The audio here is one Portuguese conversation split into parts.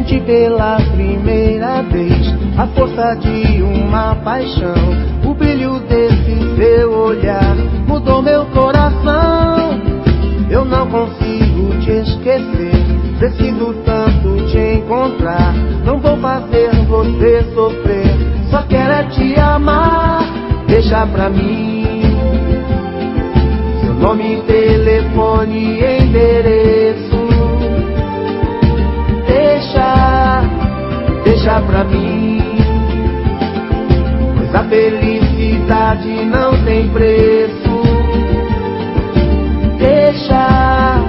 Senti pela primeira vez a força de uma paixão. O brilho desse seu olhar mudou meu coração. Eu não consigo te esquecer, preciso tanto te encontrar. Não vou fazer você sofrer, só quero é te amar. Deixa pra mim seu nome, telefone e endereço. Deixa pra mim, pois a felicidade não tem preço. Deixa.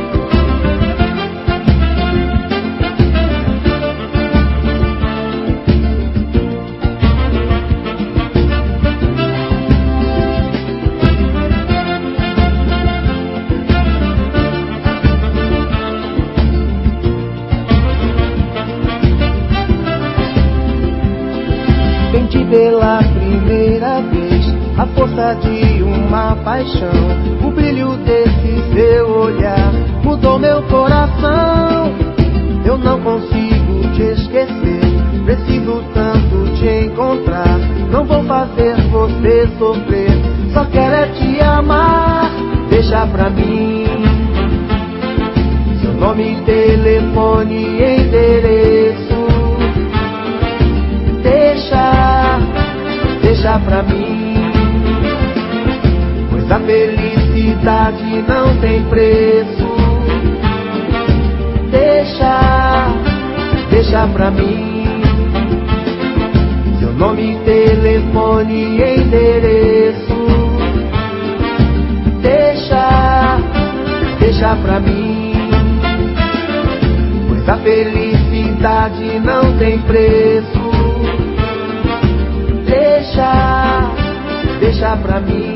Senti pela primeira vez a força de uma paixão. O brilho desse seu olhar mudou meu coração. Eu não consigo te esquecer, preciso tanto te encontrar. Não vou fazer você sofrer, só quero é te amar. Deixa pra mim seu nome, telefone e endereço. Deixa pra mim, pois a felicidade não tem preço. Deixa pra mim seu nome, telefone e endereço. Deixa pra mim, pois a felicidade não tem preço. Deixa pra mim.